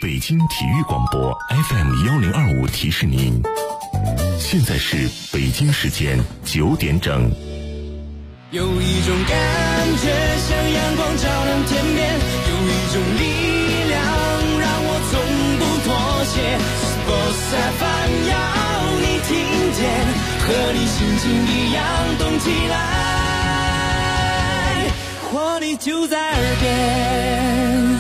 北京体育广播 FM1025提示您，现在是北京时间9点整。 有一种感觉像阳光照亮天边，有一种力量让我从不妥协。Sports FM 要你听见，和你心情一样动起来，活力就在耳边。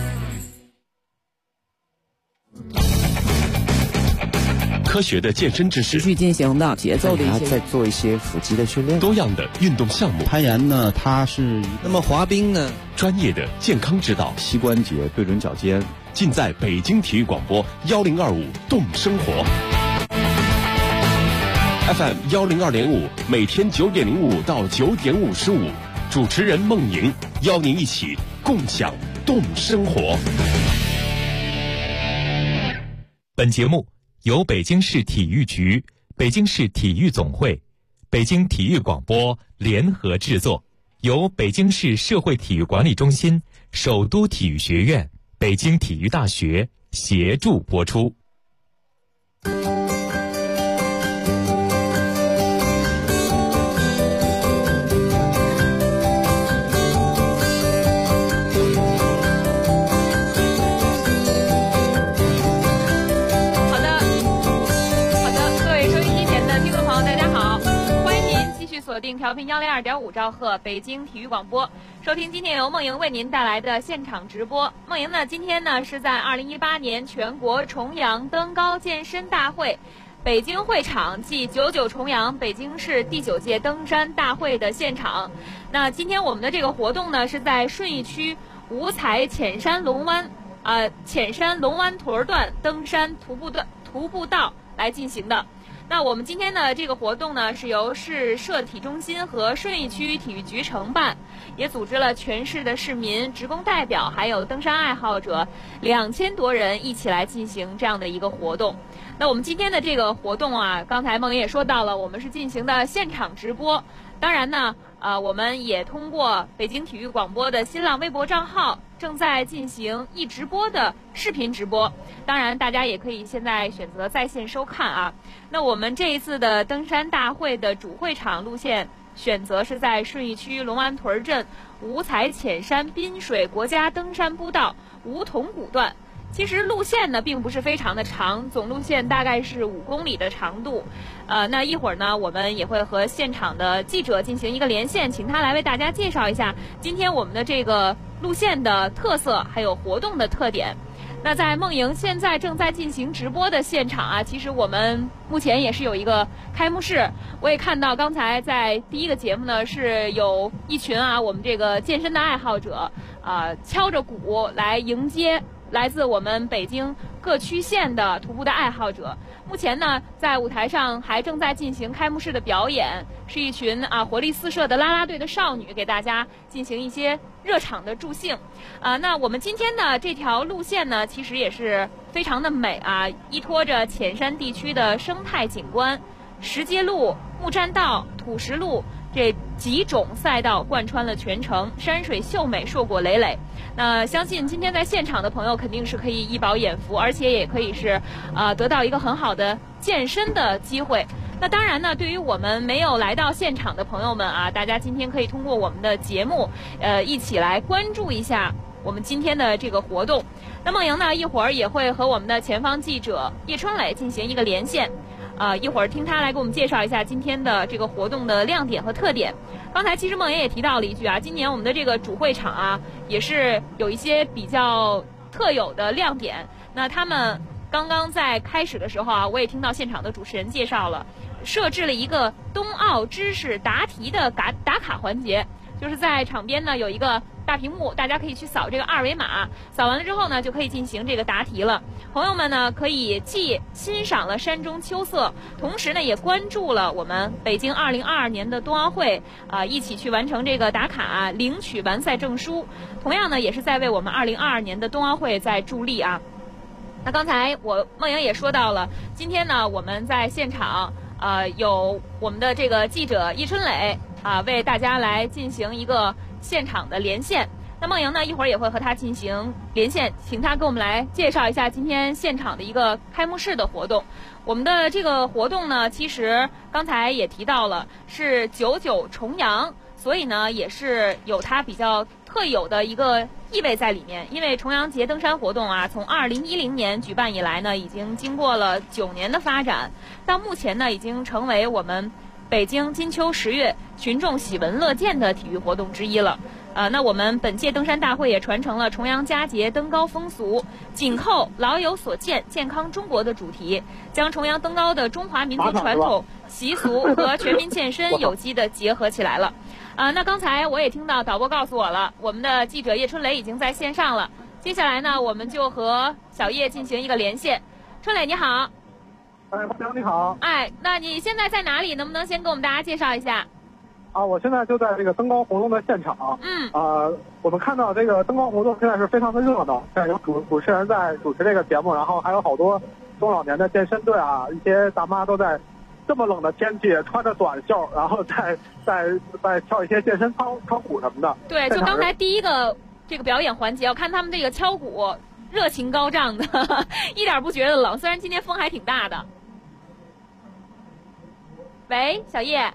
科学的健身知识， 持续进行的节奏的一些， 再做一些腹肌的训练， 多样的运动项目。 攀岩呢，它是那么滑冰呢， 专业的健康指导， 膝关节对准脚尖， 尽在北京体育广播1025动生活 FM102.5，每天9点05到9点55，主持人孟莹邀您一起共享动生活。 本节目由北京市体育局、北京市体育总会、北京体育广播联合制作，由北京市社会体育管理中心、首都体育学院、北京体育大学协助播出。 锁定调频102.5兆赫北京体育广播，收听今天由梦莹为您带来的现场直播。梦莹呢，今天呢是在2018年全国重阳登高健身大会北京会场暨99重阳北京市第9届登山大会的现场。那今天我们的这个活动呢是在顺义区五彩浅山龙湾屯段登山徒步道来进行的。那我们今天的这个活动呢，是由市社体中心和顺义区体育局承办，也组织了全市的市民、职工代表，还有登山爱好者2000多人一起来进行这样的一个活动。那我们今天的这个活动啊，刚才孟莹也说到了，我们是进行的现场直播。当然呢，我们也通过北京体育广播的新浪微博账号正在进行一直播的视频直播，当然大家也可以现在选择在线收看啊。那我们这一次的登山大会的主会场路线选择是在顺义区龙湾屯镇五彩浅山滨水国家登山步道梧桐谷段。其实路线呢并不是非常的长，总路线大概是5公里的长度。那一会儿呢，我们也会和现场的记者进行一个连线，请他来为大家介绍一下今天我们的这个路线的特色，还有活动的特点。那在梦莹现在正在进行直播的现场啊，其实我们目前也是有一个开幕式。我也看到刚才在第一个节目呢，是有一群我们这个健身的爱好者敲着鼓来迎接来自我们北京各区县的徒步的爱好者。目前呢，在舞台上还正在进行开幕式的表演，是一群活力四射的啦啦队的少女给大家进行一些热场的助兴。那我们今天的这条路线呢，其实也是非常的美依托着浅山地区的生态景观，石阶路、木栈道、土石路这几种赛道贯穿了全程，山水秀美，硕果累累。那相信今天在现场的朋友肯定是可以一饱眼福，而且也可以是得到一个很好的健身的机会。那当然呢，对于我们没有来到现场的朋友们大家今天可以通过我们的节目一起来关注一下我们今天的这个活动。那梦莹呢一会儿也会和我们的前方记者叶春磊进行一个连线，一会儿听他来给我们介绍一下今天的这个活动的亮点和特点。刚才其实梦莹也提到了一句今年我们的这个主会场也是有一些比较特有的亮点。那他们刚刚在开始的时候我也听到现场的主持人介绍了，设置了一个冬奥知识答题的打卡环节，就是在场边呢有一个大屏幕，大家可以去扫这个二维码，扫完了之后呢就可以进行这个答题了。朋友们呢可以既欣赏了山中秋色，同时呢也关注了我们北京2022年的冬奥会一起去完成这个打卡，领取完赛证书，同样呢也是在为我们2022年的冬奥会在助力那刚才梦莹也说到了，今天呢我们在现场有我们的这个记者叶春磊为大家来进行一个现场的连线。 那梦莹呢，一会儿也会和他进行连线，请他给我们来介绍一下今天现场的一个开幕式的活动。我们的这个活动呢，其实刚才也提到了，是99重阳，所以呢，也是有它比较特有的一个意味在里面。因为重阳节登山活动啊，从2010年举办以来呢，已经经过了9年的发展，到目前呢，已经成为我们北京金秋10月群众喜闻乐见的体育活动之一了。那我们本届登山大会也传承了重阳佳节登高风俗，紧扣老有所见健康中国的主题，将重阳登高的中华民族传统习俗和全民健身有机的结合起来了。那刚才我也听到导播告诉我了，我们的记者叶春雷已经在线上了。接下来呢，我们就和小叶进行一个连线。春雷你好。 你好。 那你现在在哪里？能不能先给我们大家介绍一下？ 我现在就在这个登高活动的现场。我们看到这个登高活动现在是非常的热闹，现在有主持人在主持这个节目，然后还有好多中老年的健身队啊，一些大妈都在这么冷的天气穿着短袖，然后在跳一些健身操鼓什么的。 对，就刚才第一个这个表演环节，我看他们这个敲鼓热情高涨的，一点不觉得冷，虽然今天风还挺大的。喂，小叶。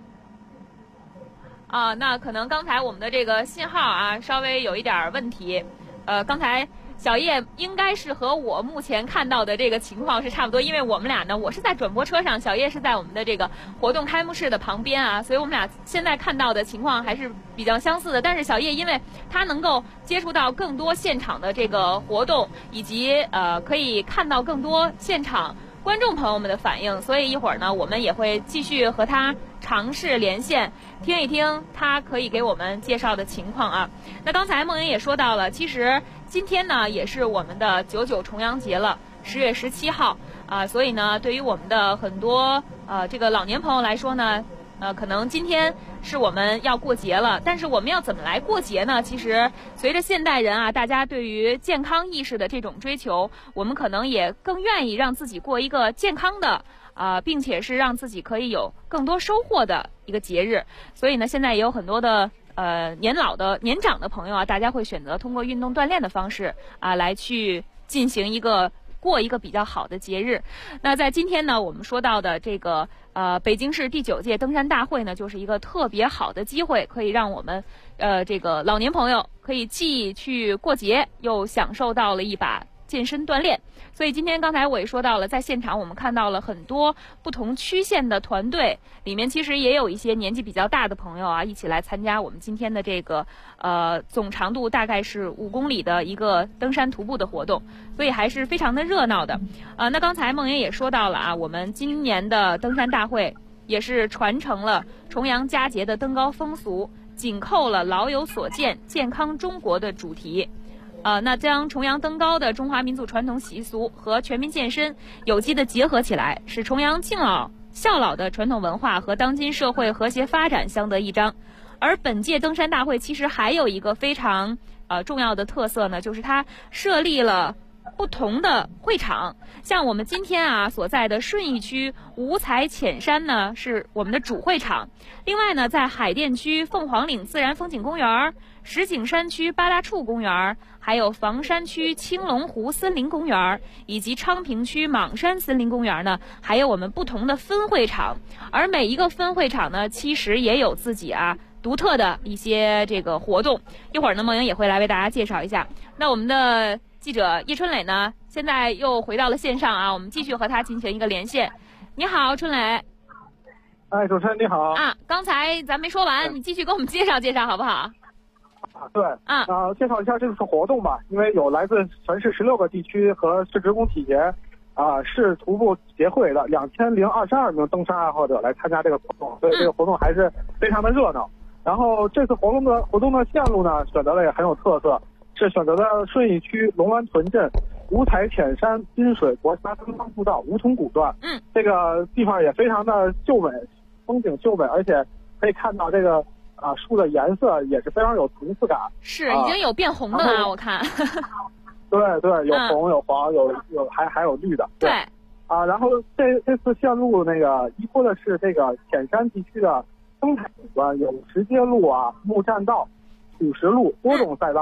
那可能刚才我们的这个信号啊稍微有一点问题，刚才小叶应该是和我目前看到的这个情况是差不多，因为我们俩呢，我是在转播车上，小叶是在我们的这个活动开幕式的旁边啊，所以我们俩现在看到的情况还是比较相似的。但是小叶因为他能够接触到更多现场的这个活动，以及可以看到更多现场观众朋友们的反应，所以一会儿呢，我们也会继续和他尝试连线，听一听他可以给我们介绍的情况啊。那刚才梦莹也说到了，其实今天呢也是我们的99重阳节了，10月17号啊，所以呢，对于我们的很多这个老年朋友来说呢，可能今天是我们要过节了，但是我们要怎么来过节呢？其实随着现代人啊，大家对于健康意识的这种追求，我们可能也更愿意让自己过一个健康的并且是让自己可以有更多收获的一个节日。所以呢，现在也有很多的年长的朋友啊，大家会选择通过运动锻炼的方式来去进行过一个比较好的节日。那在今天呢，我们说到的这个北京市第9届登山大会呢，就是一个特别好的机会，可以让我们这个老年朋友可以既去过节，又享受到了一把健身锻炼。所以今天刚才我也说到了，在现场我们看到了很多不同区县的团队，里面其实也有一些年纪比较大的朋友啊，一起来参加我们今天的这个总长度大概是5公里的一个登山徒步的活动，所以还是非常的热闹的。那刚才梦莹也说到了啊，我们今年的登山大会也是传承了重阳佳节的登高风俗，紧扣了老有所见健康中国的主题。那将重阳登高的中华民族传统习俗和全民健身有机的结合起来，使重阳敬老孝老的传统文化和当今社会和谐发展相得益彰。而本届登山大会其实还有一个非常重要的特色呢，就是它设立了不同的会场。像我们今天所在的顺义区五彩浅山呢是我们的主会场，另外呢在海淀区凤凰岭自然风景公园、石景山区八大处公园，还有房山区青龙湖森林公园以及昌平区莽山森林公园呢，还有我们不同的分会场。而每一个分会场呢，其实也有自己独特的一些这个活动。一会儿呢，梦莹也会来为大家介绍一下。那我们的记者叶春磊呢，现在又回到了线上我们继续和他进行一个连线。你好，春磊。 主持人你好。 刚才咱没说完，你继续给我们介绍介绍好不好？ 对。介绍一下这次活动吧，因为有来自全市16个地区和市职工体协市徒步协会的2022名登山爱好者来参加这个活动，所以这个活动还是非常的热闹。然后这次活动的线路呢，选择了也很有特色，是选择了顺义区龙湾屯镇五彩浅山滨水国家登山步道梧桐谷段。这个地方也非常的秀美，风景秀美，而且可以看到这个树的颜色也是非常有层次感。是已经有变红的了，我看。 对，有红有黄还有绿的。 对。 然后这次线路依托的是这个浅山地区的生态景观，有石阶路木栈道、土石路多种赛道，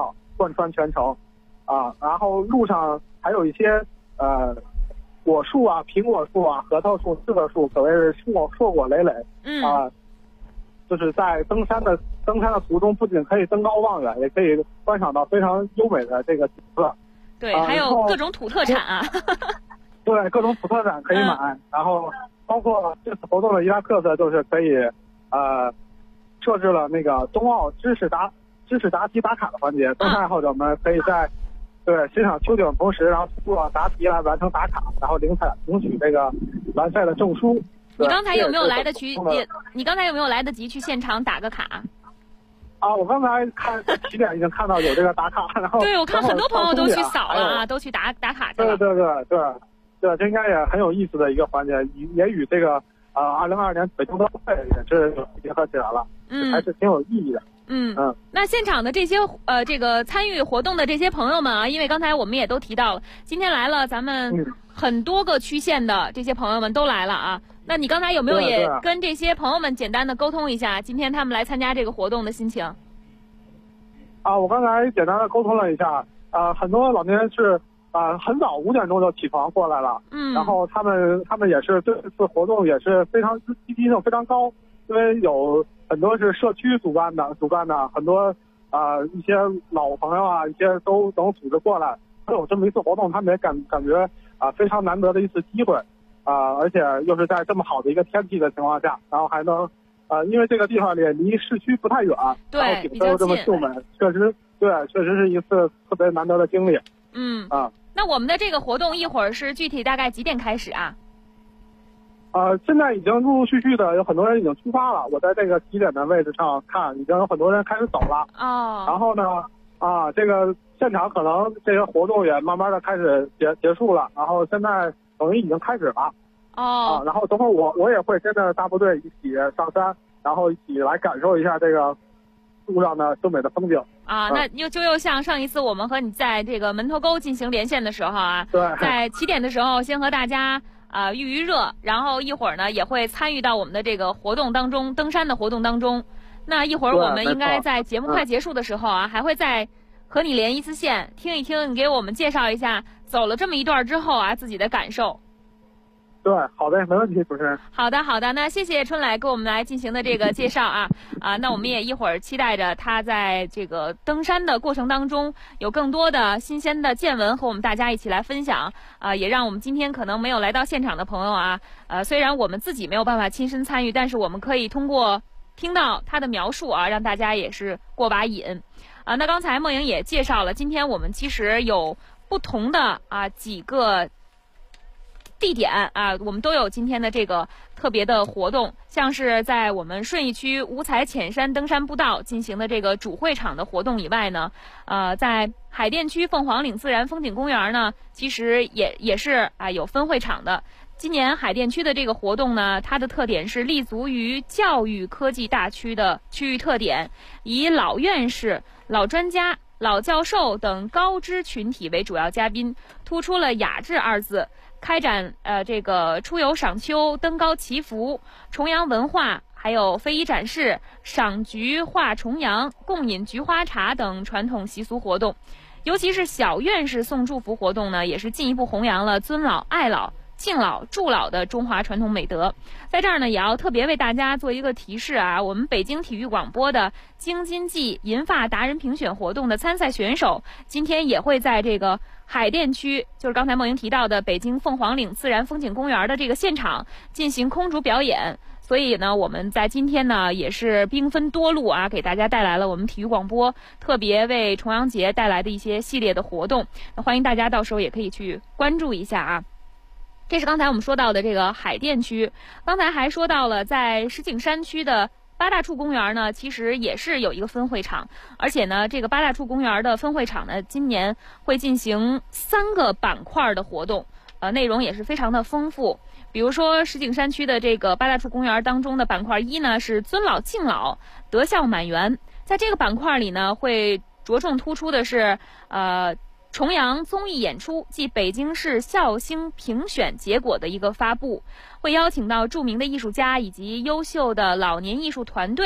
贯穿全程，然后路上还有一些果树啊、苹果树啊、核桃树、柿子树，可谓是硕果累累。就是在登山的途中，不仅可以登高望远，也可以观赏到非常优美的这个景色。 对，还有各种土特产啊。 对，各种土特产可以买，然后包括这次活动的一大特色就是可以设置了那个冬奥知识答题打卡的环节，登山爱好者们可以在欣赏秋景的同时，然后通过答题来完成打卡，然后领取这个完赛的证书。 你刚才有没有来得及？你刚才有没有来得及去现场打个卡？ 我刚才看起点已经看到有这个打卡，然后对，我看很多朋友都去扫了啊，都去打卡去了。 对，这应该也很有意思的一个环节，也与这个2022年北京冬奥会也是结合起来了，还是挺有意义的。 那现场的这些这个参与活动的这些朋友们啊，因为刚才我们也都提到了，今天来了咱们很多个区县的这些朋友们都来了啊。那你刚才有没有也跟这些朋友们简单的沟通一下今天他们来参加这个活动的心情？ 我刚才简单的沟通了一下，很多老年人是很早5点钟就起床过来了，然后他们也是这次活动也是非常积极性非常高，因为有很多是社区主办的，很多一些老朋友啊，一些都能组织过来，都有这么一次活动，他们也感觉非常难得的一次机会，而且又是在这么好的一个天气的情况下，然后还能因为这个地方也离市区不太远， 对， 景色又这么秀美，确实是一次特别难得的经历。 那我们的这个活动一会儿是具体大概几点开始啊？ 现在已经陆陆续续的有很多人已经出发了，我在这个起点的位置上看，已经有很多人开始走了。然后呢，这个现场可能这些活动也慢慢的开始结束了，然后现在等于已经开始了。然后等会儿我也会跟着大部队一起上山，然后一起来感受一下这个路上的优美的风景。 那又像上一次我们和你在这个门头沟进行连线的时候啊，在起点的时候先和大家预热，然后一会儿呢也会参与到我们的这个活动当中，登山的活动当中。那一会儿我们应该在节目快结束的时候啊，还会再和你连一次线，听一听你给我们介绍一下走了这么一段之后啊自己的感受。 对，好的，没问题，主持人。 好的，那谢谢春来给我们来进行的这个介绍啊。那我们也一会儿期待着他在这个登山的过程当中有更多的新鲜的见闻和我们大家一起来分享也让我们今天可能没有来到现场的朋友啊，虽然我们自己没有办法亲身参与，但是我们可以通过听到他的描述啊，让大家也是过把瘾那刚才梦莹也介绍了，今天我们其实有不同的几个地点我们都有今天的这个特别的活动，像是在我们顺义区五彩浅山登山步道进行的这个主会场的活动以外呢，在海淀区凤凰岭自然风景公园呢，其实也是有分会场的。今年海淀区的这个活动呢，它的特点是立足于教育科技大区的区域特点，以老院士、老专家、老教授等高知群体为主要嘉宾，突出了雅致二字。开展这个出游赏秋、登高祈福、重阳文化，还有非遗展示、赏菊画重阳、共饮菊花茶等传统习俗活动。尤其是小院士送祝福活动呢，也是进一步弘扬了尊老爱老、敬老助老的中华传统美德。在这儿呢，也要特别为大家做一个提示我们北京体育广播的京津冀银发达人评选活动的参赛选手，今天也会在这个海淀区，就是刚才梦莹提到的北京凤凰岭自然风景公园的这个现场进行空竹表演。所以呢，我们在今天呢也是兵分多路给大家带来了我们体育广播特别为重阳节带来的一些系列的活动。那欢迎大家到时候也可以去关注一下这是刚才我们说到的这个海淀区，刚才还说到了在石景山区的八大处公园呢，其实也是有一个分会场，而且呢，这个八大处公园的分会场呢，今年会进行3个板块的活动，内容也是非常的丰富。比如说石景山区的这个八大处公园当中的板块1呢是尊老敬老、德孝满园，在这个板块里呢，会着重突出的是重阳综艺演出暨北京市孝星评选结果的一个发布，会邀请到著名的艺术家以及优秀的老年艺术团队，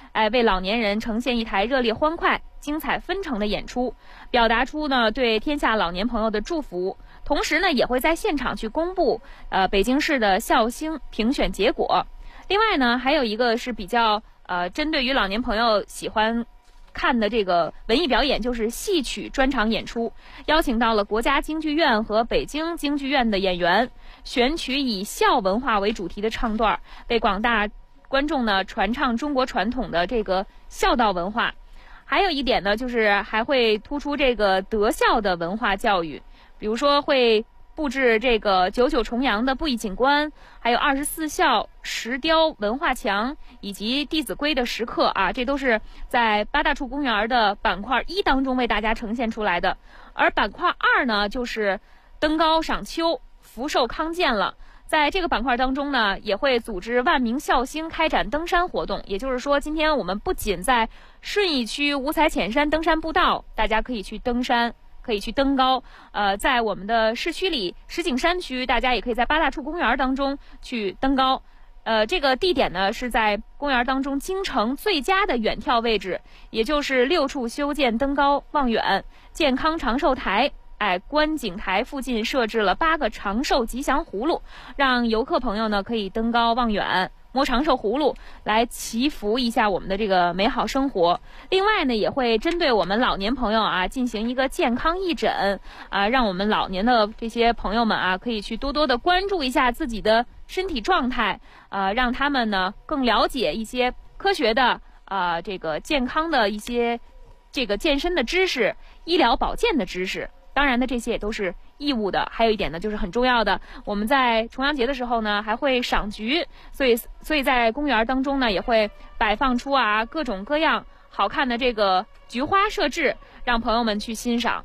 为老年人呈现一台热烈欢快、精彩纷呈的演出，表达出呢对天下老年朋友的祝福。同时呢，也会在现场去公布北京市的笑星评选结果。另外呢，还有一个是比较针对于老年朋友喜欢看的这个文艺表演，就是戏曲专场演出，邀请到了国家京剧院和北京京剧院的演员，选取以笑文化为主题的唱段，为广大观众呢传唱中国传统的这个孝道文化。还有一点呢，就是还会突出这个德孝的文化教育，比如说会布置这个99重阳的布艺景观，还有24孝石雕文化墙，以及弟子规的石刻啊，这都是在八大处公园的板块1当中为大家呈现出来的。而板块2呢，就是登高赏秋，福寿康健了。在这个板块当中呢，也会组织万名孝星开展登山活动。也就是说，今天我们不仅在顺义区五彩浅山登山步道，大家可以去登山，可以去登高。在我们的市区里石景山区，大家也可以在八大处公园当中去登高。这个地点呢是在公园当中京城最佳的远眺位置，也就是6处修建登高望远、健康长寿台。观景台附近设置了8个长寿吉祥葫芦，让游客朋友呢可以登高望远，摸长寿葫芦来祈福一下我们的这个美好生活。另外呢，也会针对我们老年朋友啊进行一个健康义诊啊，让我们老年的这些朋友们啊可以去多多的关注一下自己的身体状态让他们呢更了解一些科学的这个健康的一些这个健身的知识、医疗保健的知识。当然呢，这些也都是义务的。还有一点呢，就是很重要的，我们在重阳节的时候呢，还会赏菊，所以在公园当中呢，也会摆放出各种各样好看的这个菊花设置，让朋友们去欣赏。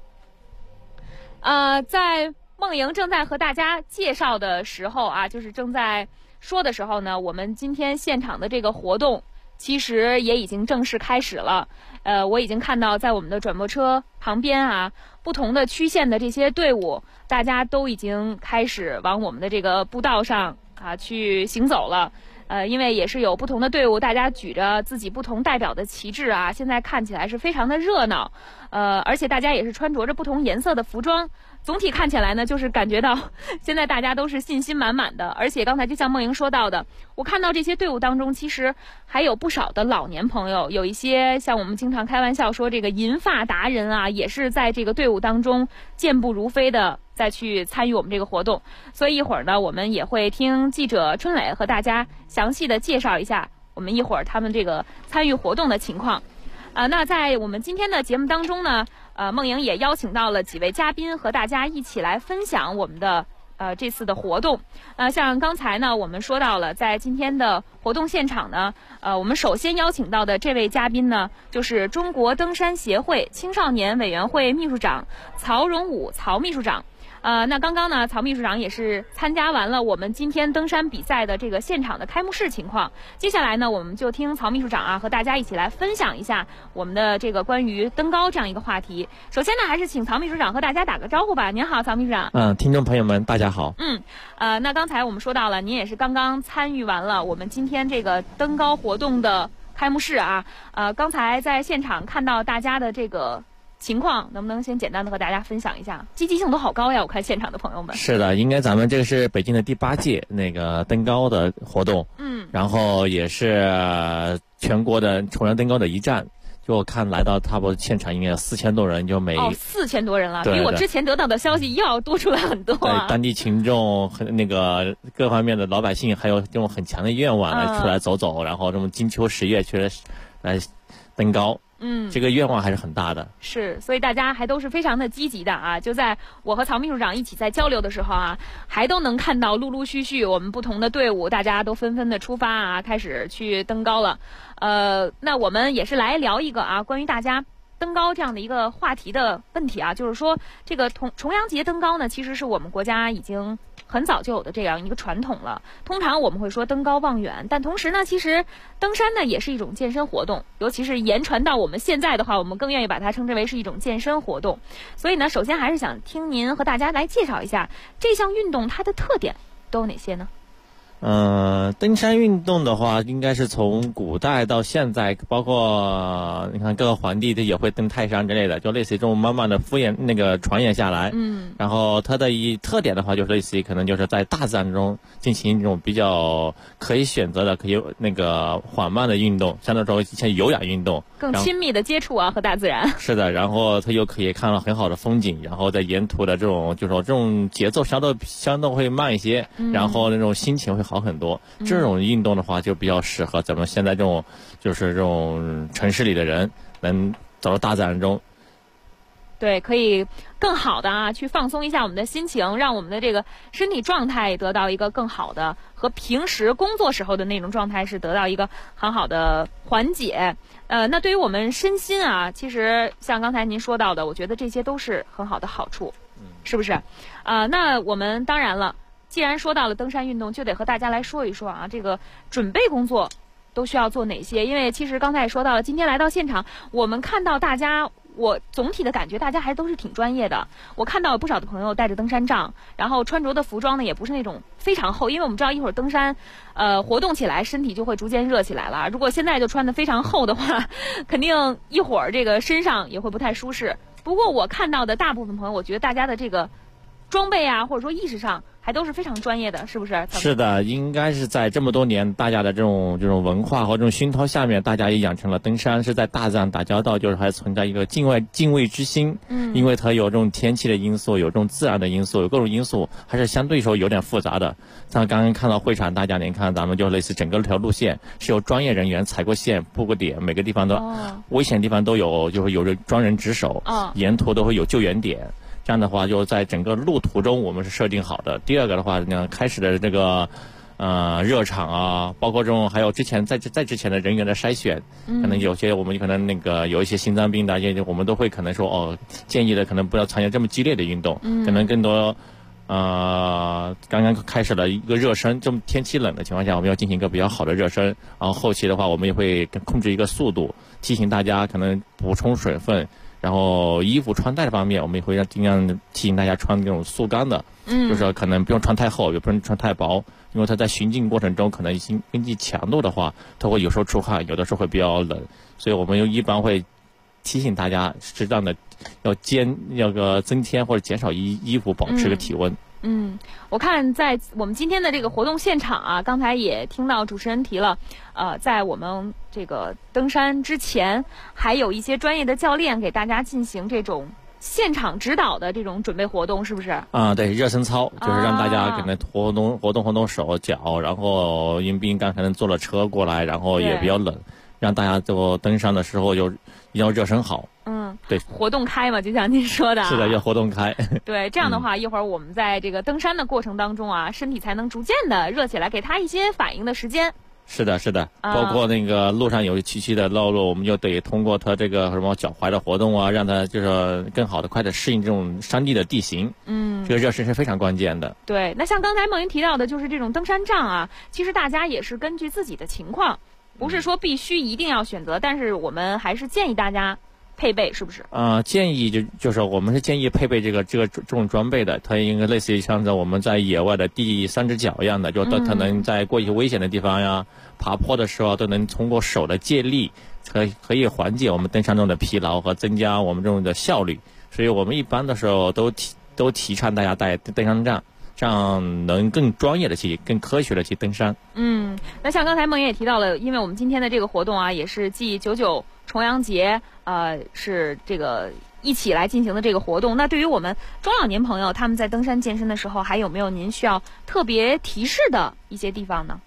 在梦莹正在和大家介绍的时候就是正在说的时候呢，我们今天现场的这个活动其实也已经正式开始了。我已经看到在我们的转播车旁边不同的区县的这些队伍，大家都已经开始往我们的这个步道上去行走了。因为也是有不同的队伍，大家举着自己不同代表的旗帜现在看起来是非常的热闹。而且大家也是穿着着不同颜色的服装，总体看起来呢，就是感觉到现在大家都是信心满满的。而且刚才就像梦莹说到的，我看到这些队伍当中其实还有不少的老年朋友，有一些像我们经常开玩笑说这个银发达人也是在这个队伍当中健步如飞的再去参与我们这个活动。所以一会儿呢，我们也会听记者春磊和大家详细的介绍一下我们一会儿他们这个参与活动的情况。那在我们今天的节目当中呢，梦莹也邀请到了几位嘉宾和大家一起来分享我们的这次的活动。像刚才呢我们说到了，在今天的活动现场呢，我们首先邀请到的这位嘉宾呢，就是中国登山协会青少年委员会秘书长曹荣武曹秘书长。那刚刚呢，曹秘书长也是参加完了我们今天登山比赛的这个现场的开幕式情况。接下来呢，我们就听曹秘书长和大家一起来分享一下我们的这个关于登高这样一个话题。首先呢，还是请曹秘书长和大家打个招呼吧。您好，曹秘书长。 听众朋友们，大家好。 那刚才我们说到了，您也是刚刚参与完了我们今天这个登高活动的开幕式刚才在现场看到大家的这个情况，能不能先简单的和大家分享一下？积极性都好高呀，我看现场的朋友们。 是的，应该咱们这个是北京的第8届那个登高的活动，然后也是全国的重阳登高的一站。就我看来到差不多现场应该有4000多人，就 4000多人了， 比我之前得到的消息要多出来很多对，当地群众和那个各方面的老百姓，还有这种很强的愿望来出来走走，然后这种金秋10月去来登高。这个愿望还是很大的。 是，所以大家还都是非常的积极的就在我和曹秘书长一起在交流的时候还都能看到陆陆续续我们不同的队伍，大家都纷纷的出发开始去登高了。那我们也是来聊一个关于大家登高这样的一个话题的问题就是说这个重阳节登高呢，其实是我们国家已经很早就有的这样一个传统了。通常我们会说登高望远，但同时呢，其实登山呢也是一种健身活动，尤其是延传到我们现在的话，我们更愿意把它称之为是一种健身活动。所以呢，首先还是想听您和大家来介绍一下这项运动它的特点都有哪些呢？ 登山运动的话，应该是从古代到现在，包括你看各个皇帝他也会登泰山之类的，就类似于这种慢慢的传演下来。然后它的特点的话，就是类似于可能就是在大自然中进行一种比较可以选择的、可以缓慢的运动，相对来说像有氧运动， 更亲密的接触和大自然。 是的，然后它又可以看到很好的风景，然后在沿途的这种节奏相对会慢一些，然后那种心情会好很多。这种运动的话，就比较适合咱们现在这种城市里的人能走到大自然中。 对，可以更好的去放松一下我们的心情，让我们的这个身体状态得到一个更好的，和平时工作时候的那种状态是得到一个很好的缓解。那对于我们身心其实像刚才您说到的，我觉得这些都是很好的好处，是不是？那我们当然了，既然说到了登山运动，就得和大家来说一说这个准备工作都需要做哪些？因为其实刚才也说到了，今天来到现场，我们看到大家，我总体的感觉大家还都是挺专业的。我看到有不少的朋友带着登山杖，然后穿着的服装呢也不是那种非常厚，因为我们知道一会儿登山活动起来身体就会逐渐热起来了，如果现在就穿得非常厚的话，肯定一会儿这个身上也会不太舒适。不过我看到的大部分朋友，我觉得大家的这个装备或者说意识上还都是非常专业的，是不是？ 是的，应该是在这么多年大家的这种文化和这种熏陶下面，大家也养成了登山是在大自然打交道，就是还存在一个敬畏之心。因为它有这种天气的因素，有这种自然的因素，有各种因素，还是相对说有点复杂的。像刚刚看到会场，大家您看咱们就类似整个条路线是由专业人员踩过线布过点，每个地方都危险地方都有，就是有人专人值守，沿途都会有救援点。这样的话，就在整个路途中我们是设定好的。第二个的话，开始的这个热场包括这种还有之前在之前的人员的筛选，可能有些我们可能有一些心脏病的，我们都会可能说建议的可能不要参加这么激烈的运动，可能更多刚刚开始了一个热身，这么天气冷的情况下，我们要进行一个比较好的热身，然后后期的话我们也会控制一个速度，提醒大家可能补充水分。然后衣服穿戴方面，我们也会尽量提醒大家穿那种速干的，就是说可能不用穿太厚，也不用穿太薄，因为它在巡境过程中可能根据强度的话，它会有时候出汗，有的时候会比较冷，所以我们一般会提醒大家适当的要增添或者减少衣服，保持个体温。 我看在我们今天的这个活动现场刚才也听到主持人提了，在我们这个登山之前，还有一些专业的教练给大家进行这种现场指导的这种准备活动，是不是？ 对，热身操就是让大家可能活动手脚，然后迎宾刚可能坐了车过来，然后也比较冷，让大家就登山的时候就要热身好。对， 活动开嘛，就像您说的。 是的，要活动开。 对，这样的话，一会儿我们在这个登山的过程当中身体才能逐渐的热起来，给它一些反应的时间。 是的，包括那个路上有崎岖的道路，我们就得通过它这个什么脚踝的活动让它就是更好的快的适应这种山地的地形。这个热身是非常关键的。 对，那像刚才梦云提到的，就是这种登山杖其实大家也是根据自己的情况，不是说必须一定要选择，但是我们还是建议大家配备，是不是？ 建议就是我们是建议配备这种装备的，它应该类似于像我们在野外的第三只脚一样的，就它能在过一些危险的地方爬坡的时候都能通过手的借力，可以缓解我们登山中的疲劳和增加我们这种的效率。所以我们一般的时候都提倡大家带登山杖，这样能更专业的更科学的去登山。 那像刚才梦妍也提到了，因为我们今天的这个活动也是继99重阳节是这个一起来进行的这个活动。那对于我们中老年朋友，他们在登山健身的时候，还有没有您需要特别提示的一些地方呢？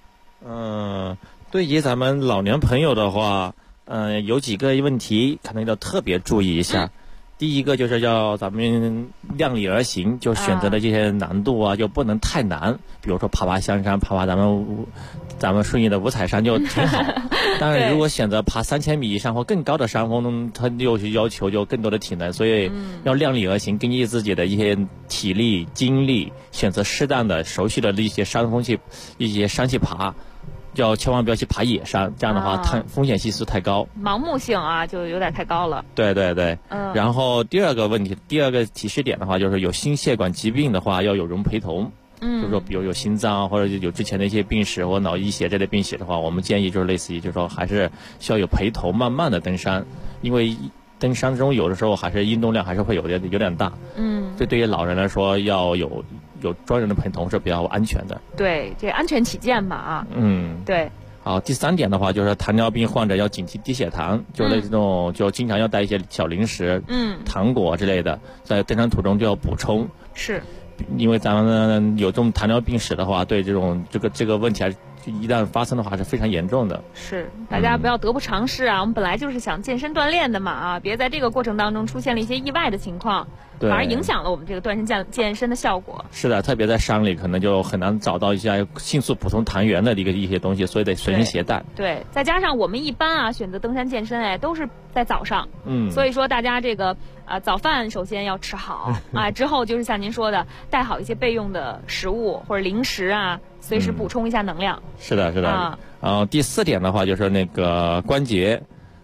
对于咱们老年朋友的话，有几个问题可能要特别注意一下。第一个就是要咱们量力而行，就选择的这些难度就不能太难，比如说爬香山，爬咱们顺义的五彩山就挺好。当然如果选择爬3000米以上或更高的山峰，它又要求就更多的体能，所以要量力而行，根据自己的一些体力精力，选择适当的熟悉的一些山峰一些山去爬，千万不要去爬野山，这样的话风险系数太高， 盲目性就有点太高了。 对。然后第二个提示点的话，就是有心血管疾病的话要有人陪同。 就是说比如有心脏或者有之前的一些病史或脑溢血这类病史的话，我们建议就是类似于就是说还是需要有陪同慢慢的登山，因为登山中有的时候还是运动量还是会有点大，这对于老人来说要有专人的陪同是比较安全的。 对，这安全起见嘛啊。对。 好，第3点的话就是糖尿病患者要警惕低血糖，就是这种就经常要带一些小零食、糖果之类的，在登山途中就要补充。 是， 因为咱们有这种糖尿病史的话，对这个问题一旦发生的话是非常严重的。 是，大家不要得不偿失啊！我们本来就是想健身锻炼的嘛啊，别在这个过程当中出现了一些意外的情况。反而影响了我们这个断身健身的效果。是的， 特别在山里可能就很难找到一些迅速补充糖原的一些东西，所以得随身携带。 对，再加上我们一般啊选择登山健身都是在早上，所以说大家这个早饭首先要吃好啊，之后就是像您说的带好一些备用的食物或者零食啊，随时补充一下能量。 是的，第4点的话就是那个关节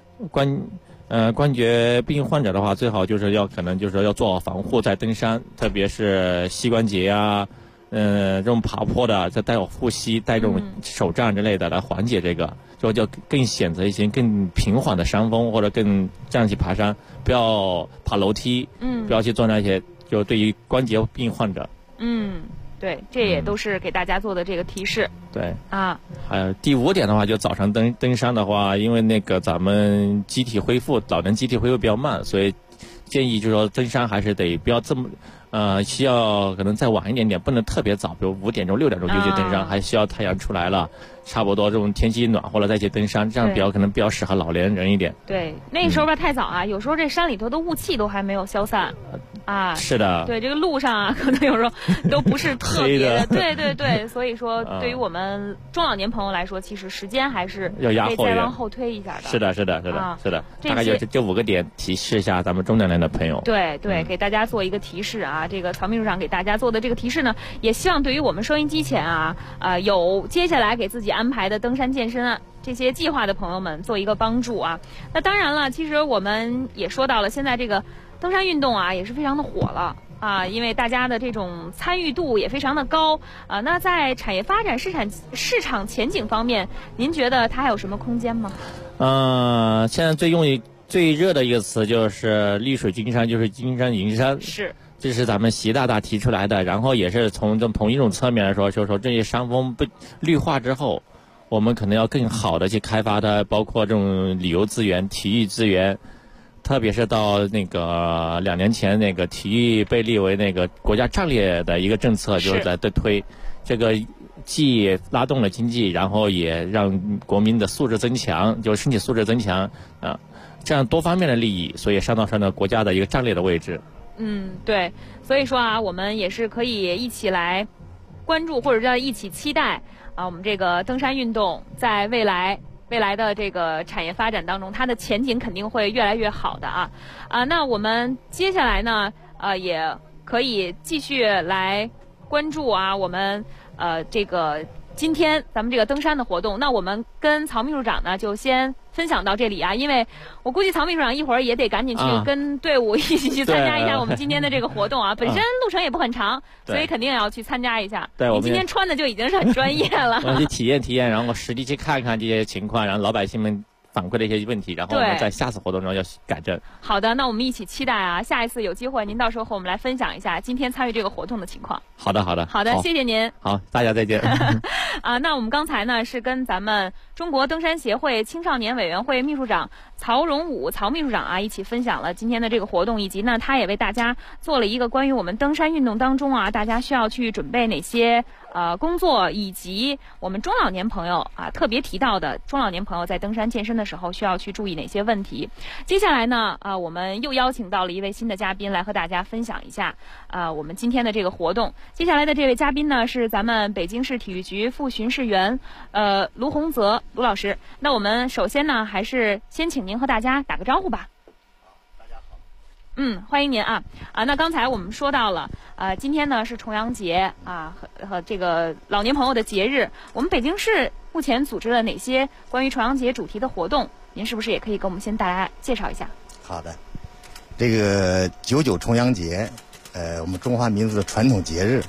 病患者的话，最好就是要做好防护再登山，特别是膝关节啊，这种爬坡的，再带好护膝，带这种手杖之类的来缓解这个，就更选择一些更平缓的山峰或者更这样去爬山，不要爬楼梯，不要去做那些，就对于关节病患者。 对，这也都是给大家做的这个提示。 对啊，还有第5点的话，就早上登山的话，因为那个咱们老人机体恢复比较慢，所以建议就是说登山还是得不要这么需要可能再晚一点点，不能特别早，比如5点钟6点钟就去登山，还需要太阳出来了，差不多这种天气暖和了再去登山，这样可能比较适合老年人一点。 对，那时候太早啊，有时候这山里头的雾气都还没有消散。 是的， 对，这个路上啊，可能有时候都不是特别的，对，所以说对于我们中老年朋友来说，其实时间还是要压后一点， 再往后推一下的。 是的，大概就这5个点提示一下咱们中年人的朋友。 对，给大家做一个提示啊，这个曹秘书长给大家做的这个提示呢，也希望对于我们收音机前有接下来给自己安排的登山健身这些计划的朋友们做一个帮助啊。那当然了，其实我们也说到了，现在这个登山运动也是非常的火了因为大家的这种参与度也非常的高那在产业发展市场前景方面，您觉得它还有什么空间吗？ 现在最热的一个词就是绿水青山，就是金山银山。 是。 这是咱们习大大提出来的，然后也是从一种侧面来说，就是说这些山峰不绿化之后，我们可能要更好的去开发它，包括这种旅游资源、体育资源，特别是到那个2年前那个体育被列为那个国家战略的一个政策，就是在推这个，既拉动了经济，然后也让国民的素质增强，就身体素质增强这样多方面的利益，所以上到了国家的一个战略的位置。 对，所以说我们也是可以一起来关注，或者叫一起期待我们这个登山运动在未来的这个产业发展当中，它的前景肯定会越来越好的那我们接下来呢也可以继续来关注我们这个今天咱们这个登山的活动。那我们跟曹秘书长呢就先分享到这里因为我估计曹秘书长一会儿也得赶紧去跟队伍一起去参加一下我们今天的这个活动本身路程也不很长，所以肯定也要去参加一下。 对， 你今天穿的就已经是很专业了。 我去体验，然后实地去看看这些情况，然后老百姓们反馈的一些问题，然后我们在下次活动中要改正。好的，那我们一起期待下一次有机会您到时候和我们来分享一下今天参与这个活动的情况。 好的， 谢谢您。 好，大家再见。 那我们刚才呢是跟咱们中国登山协会青少年委员会秘书长曹荣武曹秘书长一起分享了今天的这个活动，以及呢他也为大家做了一个关于我们登山运动当中大家需要去准备哪些工作，以及我们中老年朋友特别提到的中老年朋友在登山健身的时候需要去注意哪些问题。接下来呢我们又邀请到了一位新的嘉宾来和大家分享一下我们今天的这个活动。接下来的这位嘉宾呢是咱们北京市体育局副巡视员卢洪泽卢老师。那我们首先呢还是先请您和大家打个招呼吧。 大家好。 欢迎您那刚才我们说到了今天呢是重阳节和这个老年朋友的节日，我们北京市目前组织了哪些关于重阳节主题的活动？您是不是也可以给我们先大家介绍一下？ 好的，这个99重阳节我们中华民族的传统节日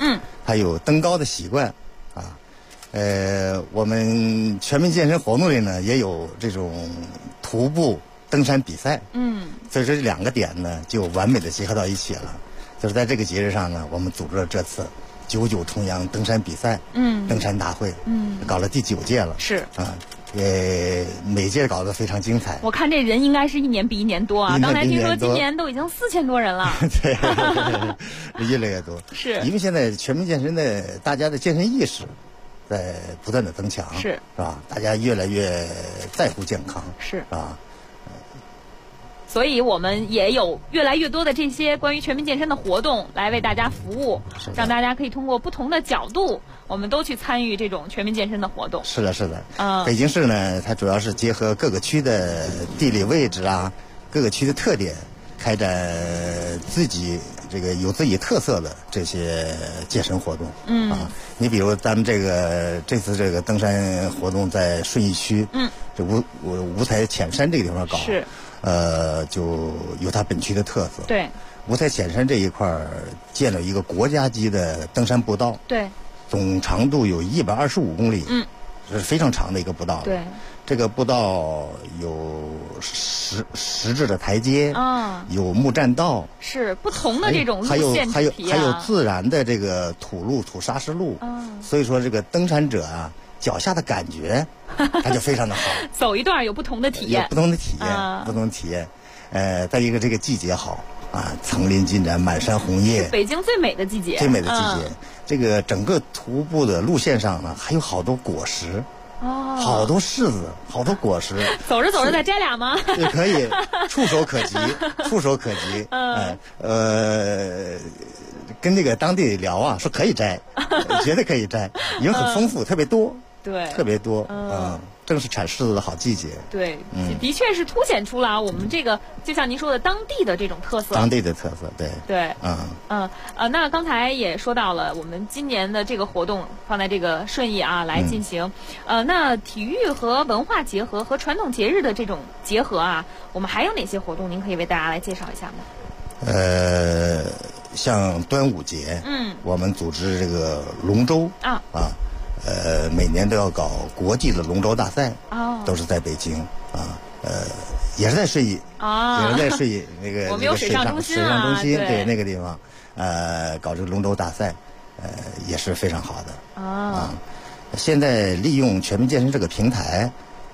还有登高的习惯啊。我们全民健身活动里呢也有这种徒步登山比赛，所以这两个点呢就完美的结合到一起了。就是在这个节日上呢，我们组织了这次99重阳登山比赛，登山大会，搞了第9届了， 是啊。每届搞得非常精彩。 我看这人应该是一年比一年多啊！刚才听说今年都已经4000多人了。 对，越来越多。 是因为现在全民健身的大家的健身意识在不断的增强， 是吧？大家越来越在乎健康， 是啊。 所以我们也有越来越多的这些关于全民健身的活动来为大家服务，让大家可以通过不同的角度，我们都去参与这种全民健身的活动。 是的，是的。北京市呢，它主要是结合各个区的地理位置啊，各个区的特点，开展自己这个有自己特色的这些健身活动。你比如咱们这次这个登山活动在顺义区，这五彩浅山这个地方搞， 是。 就有它本区的特色。 对， 五彩浅山这一块建了一个国家级的登山步道。 对， 总长度有125公里。是非常长的一个步道。 对， 这个步道有石质的台阶，有木栈道， 是不同的这种路线还有自然的这个土路、土沙石路。所以说这个登山者啊，脚下的感觉，它就非常的好。 走一段有不同的体验， 有不同的体验，不同的体验。再一个这个季节好啊，层林尽展，满山红叶， 北京最美的季节。 最美的季节，这个整个徒步的路线上呢，还有好多果实。好多柿子，好多果实。 走着走着再摘俩吗？ 也可以，触手可及，触手可及。跟那个当地聊啊，说可以摘，绝对可以摘，因为很丰富，特别多。 对， 特别多。正是产柿子的好季节。 对，的确是凸显出了我们这个，就像您说的当地的这种特色。 当地的特色，对。 对，那刚才也说到了，我们今年的这个活动放在这个顺义啊来进行。那体育和文化结合和传统节日的这种结合啊，我们还有哪些活动？您可以为大家来介绍一下吗？ 像端午节，我们组织这个龙舟每年都要搞国际的龙舟大赛，都是在北京啊，也是在顺义也是在顺义那个我们有水上中心对那个地方，搞这个龙舟大赛，也是非常好的现在利用全民健身这个平台，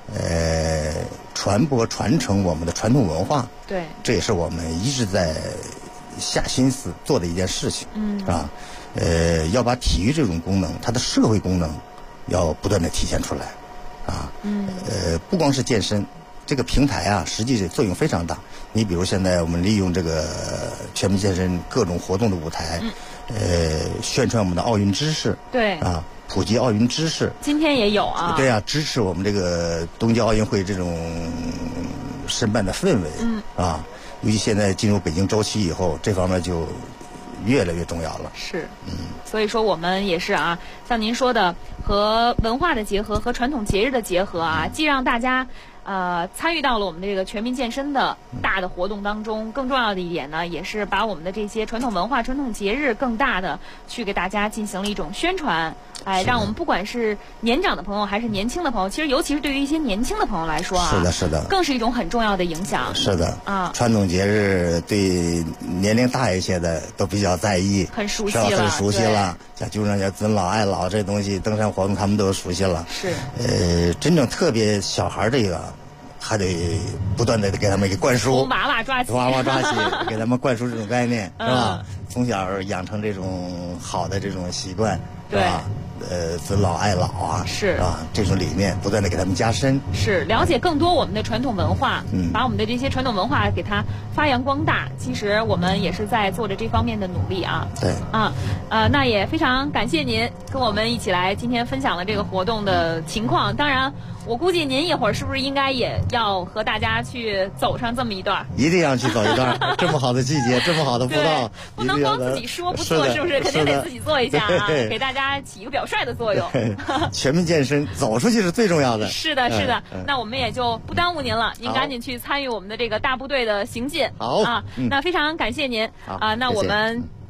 传播传承我们的传统文化， 对， 这也是我们一直在下心思做的一件事情，要把体育这种功能，它的社会功能要不断的体现出来，不光是健身，这个平台啊，实际的作用非常大。你比如现在我们利用这个全民健身各种活动的舞台，宣传我们的奥运知识， 对普及奥运知识。 今天也有啊， 对啊，支持我们这个东京奥运会这种申办的氛围，尤其现在进入北京周期以后，这方面就越来越重要了。 是，所以说我们也是啊，像您说的，和文化的结合，和传统节日的结合啊，既让大家参与到了我们这个全民健身的大的活动当中，更重要的一点呢，也是把我们的这些传统文化、传统节日更大的去给大家进行了一种宣传，让我们不管是年长的朋友还是年轻的朋友，其实尤其是对于一些年轻的朋友来说啊， 是的， 更是一种很重要的影响。 是的传统节日对年龄大一些的都比较在意， 很熟悉了， 像就让尊老爱老这东西，登山活动他们都熟悉了。 是， 真正特别小孩这个，还得不断的给他们给灌输， 从娃娃抓起， 给他们灌输这种概念，是吧？从小养成这种好的这种习惯，是吧？尊老爱老啊， 是啊，这种理念不断的给他们加深， 是了解更多我们的传统文化，把我们的这些传统文化给它发扬光大。其实我们也是在做着这方面的努力啊。 对那也非常感谢您跟我们一起来今天分享了这个活动的情况。当然，我估计您一会儿是不是应该也要和大家去走上这么一段？ 一定要去走一段，这么好的季节，这么好的步道， 不能光自己说不做，是不是？肯定得自己做一下啊，给大家起一个表率的作用。 全民健身，走出去是最重要的。 是的，是的。那我们也就不耽误您了，您赶紧去参与我们的这个大部队的行进。 好啊，那非常感谢您啊。那我们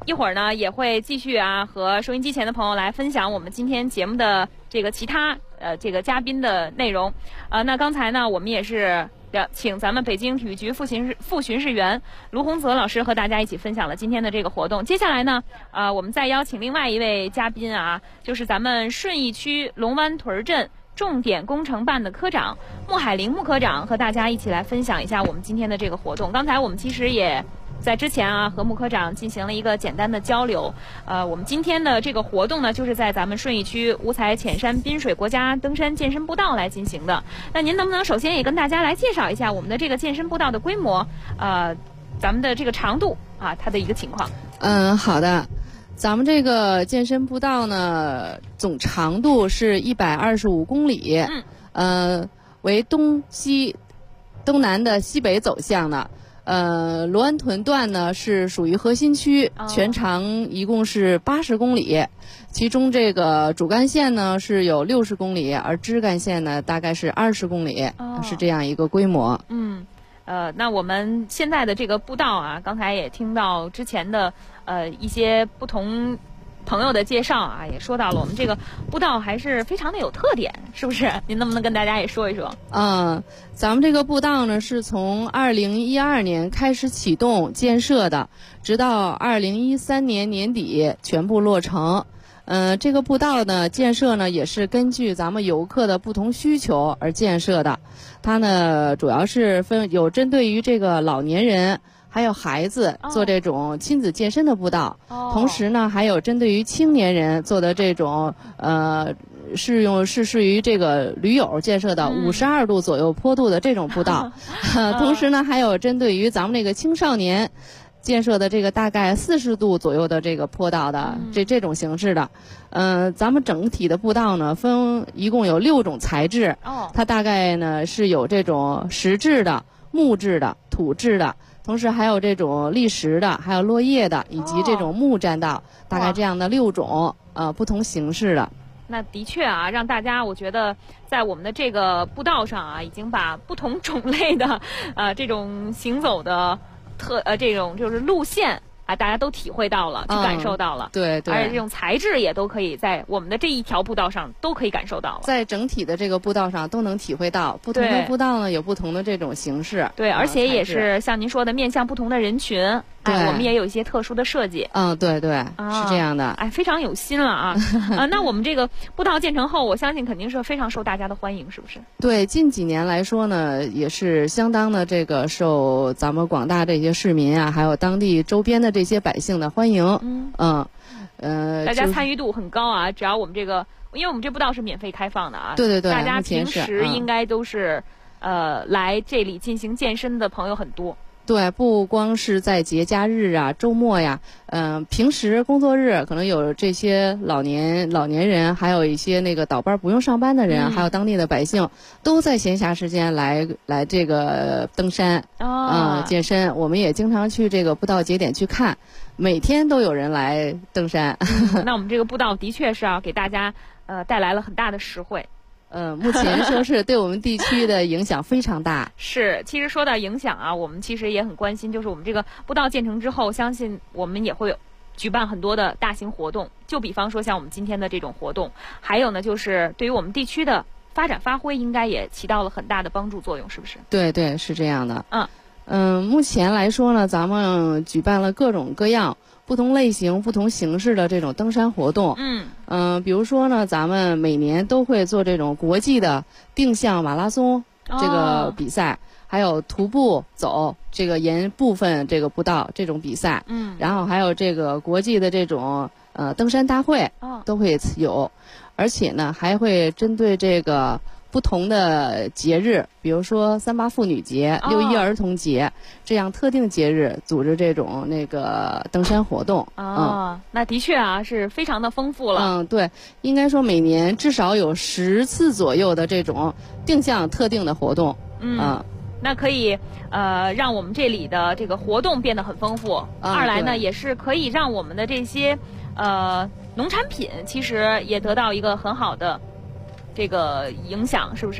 一会儿呢也会继续啊和收音机前的朋友来分享我们今天节目的这个其他这个嘉宾的内容。那刚才呢我们也是请咱们北京体育局副巡视员卢洪泽老师和大家一起分享了今天的这个活动。接下来呢我们再邀请另外一位嘉宾啊，就是咱们顺义区龙湾屯镇重点工程办的科长穆海玲穆科长，和大家一起来分享一下我们今天的这个活动。刚才我们其实也在之前啊和穆科长进行了一个简单的交流。我们今天的这个活动呢，就是在咱们顺义区五彩浅山滨水国家登山健身步道来进行的。那您能不能首先也跟大家来介绍一下我们的这个健身步道的规模，咱们的这个长度啊，它的一个情况？ 好的。咱们这个健身步道呢，总长度是125公里，为东南的西北走向的。罗湾屯段呢是属于核心区，全长一共是80公里，其中这个主干线呢是有60公里，而支干线呢大概是20公里，是这样一个规模。 那我们现在的这个步道啊，刚才也听到之前的一些不同朋友的介绍啊，也说到了我们这个步道还是非常的有特点，是不是？您能不能跟大家也说一说？ 咱们这个步道呢是从2012年开始启动建设的，直到2013年年底全部落成。这个步道呢建设呢也是根据咱们游客的不同需求而建设的。它呢主要是有针对于这个老年人还有孩子做这种亲子健身的步道，同时呢还有针对于青年人做的这种适于这个驴友建设的52度左右坡度的这种步道，同时呢还有针对于咱们这个青少年建设的这个大概40度左右的这个坡道的这种形式的。咱们整体的步道呢一共有6种材质，它大概呢是有这种石质的、木质的、土质的，同时还有这种砾石的，还有落叶的，以及这种木栈道，大概这样的6种不同形式的。 那的确啊，让大家我觉得在我们的这个步道上啊，已经把不同种类的这种行走的这种就是路线啊，大家都体会到了，去感受到了。 对对。 而且这种材质也都可以在我们的这一条步道上都可以感受到了。 在整体的这个步道上都能体会到，不同的步道呢有不同的这种形式。 对，而且也是像您说的面向不同的人群。我们也有一些特殊的设计。 对对，是这样的。 非常有心了啊！那我们这个步道建成后，我相信肯定是非常受大家的欢迎，是不是？ 对，近几年来说呢，也是相当的这个受咱们广大这些市民啊，还有当地周边的这些百姓的欢迎。 大家参与度很高啊！只要我们这个，因为我们这步道是免费开放的啊。 对对对， 大家平时应该都是来这里进行健身的朋友很多。 对，不光是在节假日啊、周末呀，平时工作日可能有这些老年人，还有一些那个倒班不用上班的人，还有当地的百姓，都在闲暇时间来这个登山健身。我们也经常去这个步道节点去看，每天都有人来登山。 那我们这个步道的确是给大家带来了很大的实惠。 目前说是对我们地区的影响非常大。 是，其实说到影响啊，我们其实也很关心，就是我们这个步道建成之后，相信我们也会举办很多的大型活动，就比方说像我们今天的这种活动，还有呢就是对于我们地区的发展发挥，应该也起到了很大的帮助作用，是不是？ 对对，是这样的。目前来说呢，咱们举办了各种各样不同类型、不同形式的这种登山活动。比如说呢，咱们每年都会做这种国际的定向马拉松这个比赛，还有徒步走这个沿部分这个步道这种比赛。然后还有这个国际的这种登山大会都会有，而且呢还会针对这个不同的节日，比如说3·8妇女节、6·1儿童节这样特定节日组织这种那个登山活动。 那的确啊是非常的丰富了。 对，应该说每年至少有10次左右的这种定向特定的活动。 那可以让我们这里的这个活动变得很丰富。二来呢也是可以让我们的这些农产品其实也得到一个很好的这个影响，是不是？